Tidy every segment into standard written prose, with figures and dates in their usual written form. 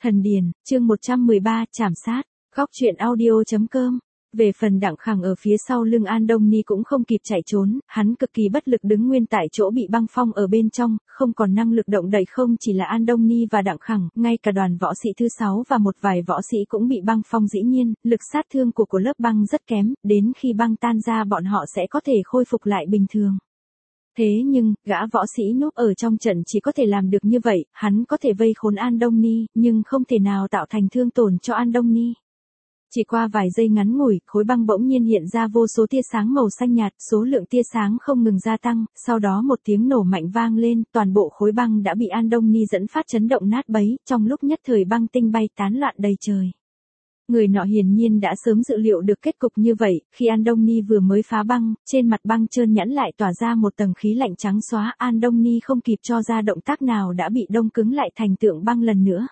Thần Điền, chương 113, Trảm sát, góc truyện audio.com. Về phần Đặng Khẳng ở phía sau lưng An Đông Ni cũng không kịp chạy trốn, hắn cực kỳ bất lực đứng nguyên tại chỗ bị băng phong ở bên trong, không còn năng lực động đậy. Không chỉ là An Đông Ni và Đặng Khẳng, ngay cả đoàn võ sĩ thứ 6 và một vài võ sĩ cũng bị băng phong. Dĩ nhiên, lực sát thương của lớp băng rất kém, đến khi băng tan ra bọn họ sẽ có thể khôi phục lại bình thường. Thế nhưng, gã võ sĩ núp ở trong trận chỉ có thể làm được như vậy, hắn có thể vây khốn An Đông Ni, nhưng không thể nào tạo thành thương tổn cho An Đông Ni. Chỉ qua vài giây ngắn ngủi, khối băng bỗng nhiên hiện ra vô số tia sáng màu xanh nhạt, số lượng tia sáng không ngừng gia tăng, sau đó một tiếng nổ mạnh vang lên, toàn bộ khối băng đã bị An Đông Ni dẫn phát chấn động nát bấy, trong lúc nhất thời băng tinh bay tán loạn đầy trời. Người nọ hiển nhiên đã sớm dự liệu được kết cục như vậy, khi An Đông Ni vừa mới phá băng, trên mặt băng trơn nhẵn lại tỏa ra một tầng khí lạnh trắng xóa. An Đông Ni không kịp cho ra động tác nào đã bị đông cứng lại thành tượng băng lần nữa.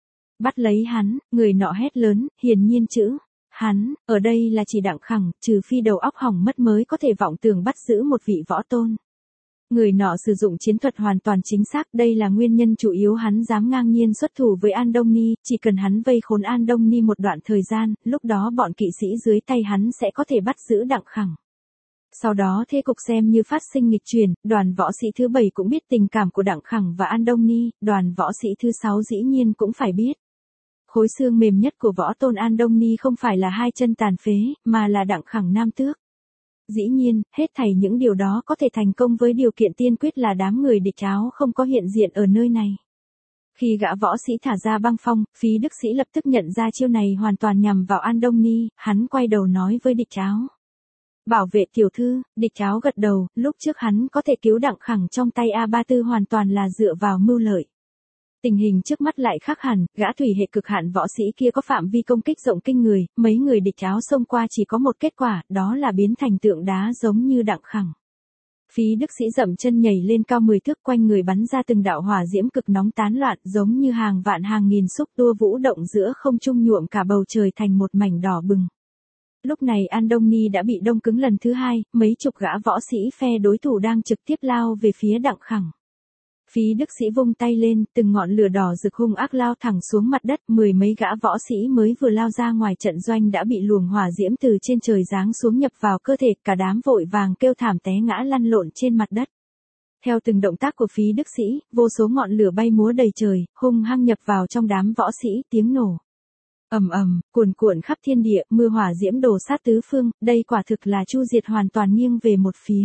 Bắt lấy hắn, người nọ hét lớn, hiển nhiên chữ hắn, ở đây là chỉ Đặng Khẳng, trừ phi đầu óc hỏng mất mới có thể vọng tưởng bắt giữ một vị võ tôn. Người nọ sử dụng chiến thuật hoàn toàn chính xác, đây là nguyên nhân chủ yếu hắn dám ngang nhiên xuất thủ với An Đông Ni, chỉ cần hắn vây khốn An Đông Ni một đoạn thời gian, lúc đó bọn kỵ sĩ dưới tay hắn sẽ có thể bắt giữ Đặng Khẳng. Sau đó thế cục xem như phát sinh nghịch chuyển, đoàn võ sĩ thứ 7 cũng biết tình cảm của Đặng Khẳng và An Đông Ni, đoàn võ sĩ thứ 6 dĩ nhiên cũng phải biết. Khối xương mềm nhất của võ tôn An Đông Ni không phải là hai chân tàn phế, mà là Đặng Khẳng nam tước. Dĩ nhiên, hết thảy những điều đó có thể thành công với điều kiện tiên quyết là đám người địch áo không có hiện diện ở nơi này. Khi gã võ sĩ thả ra băng phong, Phí Đức Sĩ lập tức nhận ra chiêu này hoàn toàn nhằm vào An Đông Ni, hắn quay đầu nói với địch áo. Bảo vệ tiểu thư, địch áo gật đầu, lúc trước hắn có thể cứu Đặng Khẳng trong tay A34 hoàn toàn là dựa vào mưu lợi. Tình hình trước mắt lại khác hẳn, gã thủy hệ cực hạn võ sĩ kia có phạm vi công kích rộng kinh người, mấy người địch áo xông qua chỉ có một kết quả, đó là biến thành tượng đá giống như Đặng Khẳng. Phí Đức Sĩ dậm chân nhảy lên cao 10 thước, quanh người bắn ra từng đạo hỏa diễm cực nóng tán loạn, giống như hàng vạn hàng nghìn xúc tua vũ động giữa không trung, nhuộm cả bầu trời thành một mảnh đỏ bừng. Lúc này An Đông Ni đã bị đông cứng lần thứ 2, mấy chục gã võ sĩ phe đối thủ đang trực tiếp lao về phía Đặng Khẳng. Phí Đức Sĩ vung tay lên, từng ngọn lửa đỏ rực hung ác lao thẳng xuống mặt đất, mười mấy gã võ sĩ mới vừa lao ra ngoài trận doanh đã bị luồng hỏa diễm từ trên trời giáng xuống nhập vào cơ thể, cả đám vội vàng kêu thảm té ngã lăn lộn trên mặt đất. Theo từng động tác của Phí Đức Sĩ, vô số ngọn lửa bay múa đầy trời, hung hăng nhập vào trong đám võ sĩ, tiếng nổ ầm ầm, cuồn cuộn khắp thiên địa, mưa hỏa diễm đổ sát tứ phương, đây quả thực là chu diệt hoàn toàn nghiêng về một phía.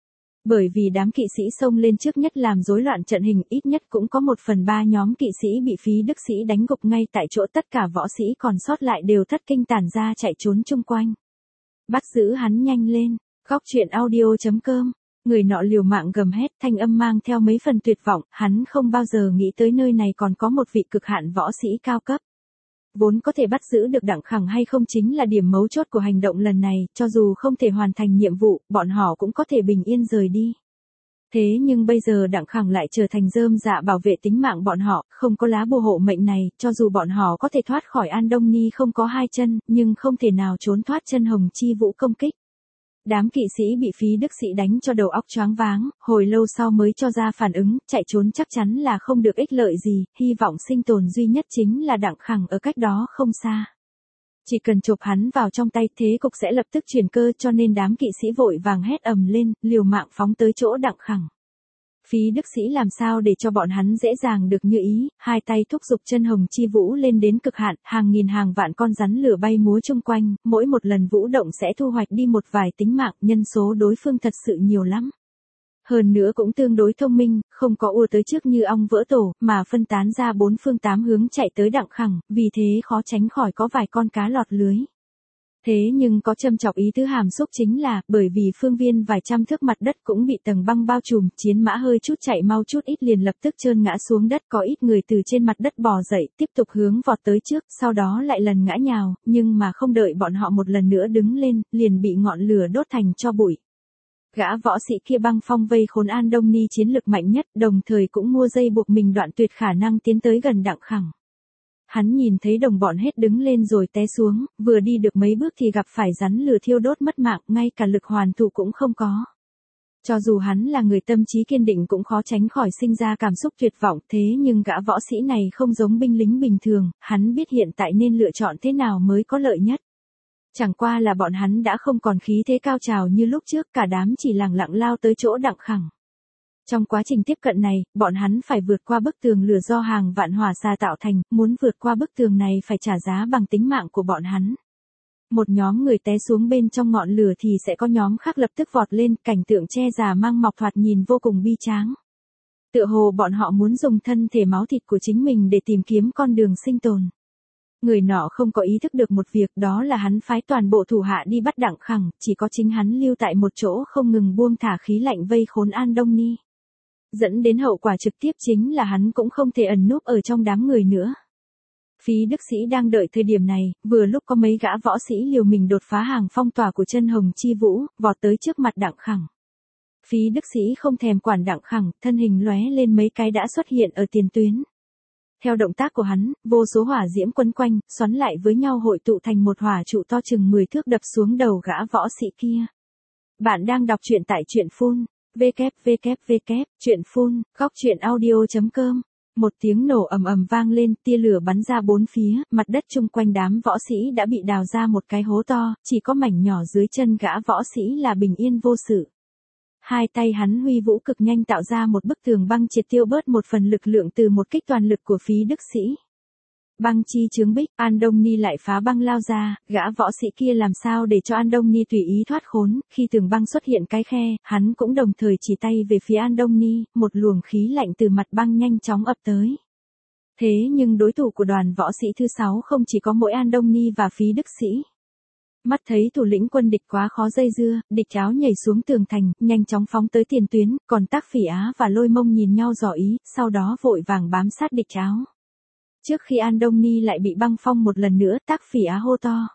Bởi vì đám kỵ sĩ xông lên trước nhất làm rối loạn trận hình, ít nhất cũng có 1/3 nhóm kỵ sĩ bị Phí Đức Sĩ đánh gục ngay tại chỗ, tất cả võ sĩ còn sót lại đều thất kinh tản ra chạy trốn chung quanh. Bắt giữ hắn nhanh lên, góc truyện audio.com. Người nọ liều mạng gầm hét, thanh âm mang theo mấy phần tuyệt vọng, hắn không bao giờ nghĩ tới nơi này còn có một vị cực hạn võ sĩ cao cấp. Vốn có thể bắt giữ được Đặng Khẳng hay không chính là điểm mấu chốt của hành động lần này, cho dù không thể hoàn thành nhiệm vụ, bọn họ cũng có thể bình yên rời đi. Thế nhưng bây giờ Đặng Khẳng lại trở thành rơm rạ bảo vệ tính mạng bọn họ, không có lá bùa hộ mệnh này, cho dù bọn họ có thể thoát khỏi An Đông Ni không có hai chân, nhưng không thể nào trốn thoát chân hồng chi vũ công kích. Đám kỵ sĩ bị Phí Đức Sĩ đánh cho đầu óc choáng váng, hồi lâu sau mới cho ra phản ứng, chạy trốn chắc chắn là không được ích lợi gì, hy vọng sinh tồn duy nhất chính là Đặng Khẳng ở cách đó không xa. Chỉ cần chộp hắn vào trong tay, thế cục sẽ lập tức chuyển cơ, cho nên đám kỵ sĩ vội vàng hét ầm lên, liều mạng phóng tới chỗ Đặng Khẳng. Phí Đức Sĩ làm sao để cho bọn hắn dễ dàng được như ý, hai tay thúc giục chân hồng chi vũ lên đến cực hạn, hàng nghìn hàng vạn con rắn lửa bay múa chung quanh, mỗi một lần vũ động sẽ thu hoạch đi một vài tính mạng, nhân số đối phương thật sự nhiều lắm. Hơn nữa cũng tương đối thông minh, không có ùa tới trước như ong vỡ tổ, mà phân tán ra 4 phương 8 hướng chạy tới Đặng Khẳng, vì thế khó tránh khỏi có vài con cá lọt lưới. Thế nhưng có châm chọc ý tứ hàm xúc chính là, bởi vì phương viên vài trăm thước mặt đất cũng bị tầng băng bao trùm, chiến mã hơi chút chạy mau chút ít liền lập tức trơn ngã xuống đất, có ít người từ trên mặt đất bò dậy, tiếp tục hướng vọt tới trước, sau đó lại lần ngã nhào, nhưng mà không đợi bọn họ một lần nữa đứng lên, liền bị ngọn lửa đốt thành tro bụi. Gã võ sĩ kia băng phong vây khốn An Đông Ni chiến lực mạnh nhất, đồng thời cũng mua dây buộc mình đoạn tuyệt khả năng tiến tới gần Đặng Khẳng. Hắn nhìn thấy đồng bọn hết đứng lên rồi té xuống, vừa đi được mấy bước thì gặp phải rắn lửa thiêu đốt mất mạng, ngay cả lực hoàn thủ cũng không có. Cho dù hắn là người tâm trí kiên định cũng khó tránh khỏi sinh ra cảm xúc tuyệt vọng, thế nhưng gã võ sĩ này không giống binh lính bình thường, hắn biết hiện tại nên lựa chọn thế nào mới có lợi nhất. Chẳng qua là bọn hắn đã không còn khí thế cao trào như lúc trước, cả đám chỉ lẳng lặng lao tới chỗ Đặng Khẳng. Trong quá trình tiếp cận này, bọn hắn phải vượt qua bức tường lửa do hàng vạn hỏa xa tạo thành, muốn vượt qua bức tường này phải trả giá bằng tính mạng của bọn hắn. Một nhóm người té xuống bên trong ngọn lửa thì sẽ có nhóm khác lập tức vọt lên, cảnh tượng che già mang mọc thoạt nhìn vô cùng bi tráng. Tựa hồ bọn họ muốn dùng thân thể máu thịt của chính mình để tìm kiếm con đường sinh tồn. Người nọ không có ý thức được một việc, đó là hắn phái toàn bộ thủ hạ đi bắt Đặng Khẳng, chỉ có chính hắn lưu tại một chỗ không ngừng buông thả khí lạnh vây khốn An Đông Ni. Dẫn đến hậu quả trực tiếp chính là hắn cũng không thể ẩn núp ở trong đám người nữa. Phí Đức Sĩ đang đợi thời điểm này, vừa lúc có mấy gã võ sĩ liều mình đột phá hàng phong tỏa của chân Hồng Chi Vũ, vọt tới trước mặt Đặng Khẳng. Phí Đức Sĩ không thèm quản Đặng Khẳng, thân hình lóe lên mấy cái đã xuất hiện ở tiền tuyến. Theo động tác của hắn, vô số hỏa diễm quấn quanh, xoắn lại với nhau hội tụ thành một hỏa trụ to chừng 10 thước đập xuống đầu gã võ sĩ kia. Bạn đang đọc truyện tại truyện phun, www.truyện.phun, góc.audio.com. Một tiếng nổ ầm ầm vang lên, tia lửa bắn ra bốn phía, mặt đất chung quanh đám võ sĩ đã bị đào ra một cái hố to, chỉ có mảnh nhỏ dưới chân gã võ sĩ là bình yên vô sự. Hai tay hắn huy vũ cực nhanh tạo ra một bức tường băng triệt tiêu bớt một phần lực lượng từ một kích toàn lực của Phí Đức Sĩ. Băng chi chướng bích, An Đông Ni lại phá băng lao ra, gã võ sĩ kia làm sao để cho An Đông Ni tùy ý thoát khốn, khi tường băng xuất hiện cái khe, hắn cũng đồng thời chỉ tay về phía An Đông Ni, một luồng khí lạnh từ mặt băng nhanh chóng ập tới. Thế nhưng đối thủ của đoàn võ sĩ thứ 6 không chỉ có mỗi An Đông Ni và Phí Đức Sĩ. Mắt thấy thủ lĩnh quân địch quá khó dây dưa, địch áo nhảy xuống tường thành, nhanh chóng phóng tới tiền tuyến, còn Tác Phỉ Á và Lôi Mông nhìn nhau dò ý, sau đó vội vàng bám sát địch áo. Trước khi An Đông Ni lại bị băng phong một lần nữa, Tác Phỉ Á hô to.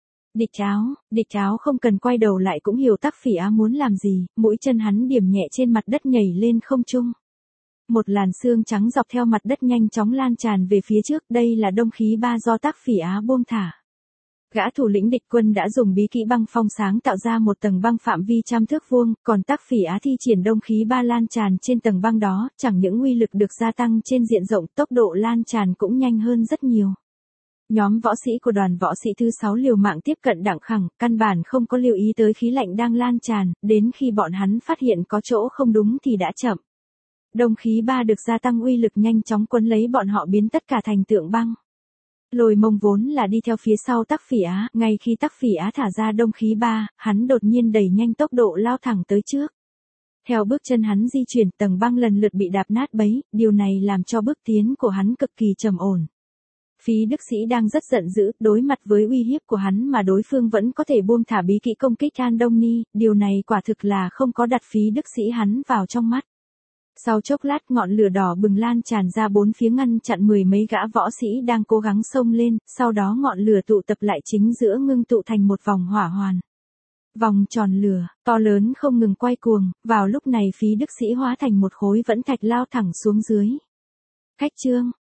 Địch áo không cần quay đầu lại cũng hiểu Tác Phỉ Á muốn làm gì, mũi chân hắn điểm nhẹ trên mặt đất nhảy lên không trung. Một làn xương trắng dọc theo mặt đất nhanh chóng lan tràn về phía trước, đây là đông khí ba do Tác Phỉ Á buông thả. Gã thủ lĩnh địch quân đã dùng bí kỹ băng phong sáng tạo ra một tầng băng phạm vi trăm thước vuông, còn Tác Phỉ Á thi triển đông khí ba lan tràn trên tầng băng đó, chẳng những uy lực được gia tăng trên diện rộng, tốc độ lan tràn cũng nhanh hơn rất nhiều. Nhóm võ sĩ của đoàn võ sĩ thứ 6 liều mạng tiếp cận Đặng Khẳng, căn bản không có lưu ý tới khí lạnh đang lan tràn, đến khi bọn hắn phát hiện có chỗ không đúng thì đã chậm. Đông khí ba được gia tăng uy lực nhanh chóng quấn lấy bọn họ biến tất cả thành tượng băng. Lôi Mông vốn là đi theo phía sau Tác Phỉ Á, ngay khi Tác Phỉ Á thả ra đông khí ba, hắn đột nhiên đẩy nhanh tốc độ lao thẳng tới trước. Theo bước chân hắn di chuyển, tầng băng lần lượt bị đạp nát bấy, điều này làm cho bước tiến của hắn cực kỳ trầm ổn. Phí Đức Sĩ đang rất giận dữ, đối mặt với uy hiếp của hắn mà đối phương vẫn có thể buông thả bí kỹ công kích An Đông Ni, điều này quả thực là không có đặt Phí Đức Sĩ hắn vào trong mắt. Sau chốc lát ngọn lửa đỏ bừng lan tràn ra bốn phía ngăn chặn 10 mấy gã võ sĩ đang cố gắng xông lên, sau đó ngọn lửa tụ tập lại chính giữa ngưng tụ thành một vòng hỏa hoàn. Vòng tròn lửa, to lớn không ngừng quay cuồng, vào lúc này Phí Đức Sĩ hóa thành một khối vẫn thạch lao thẳng xuống dưới. Khách chương,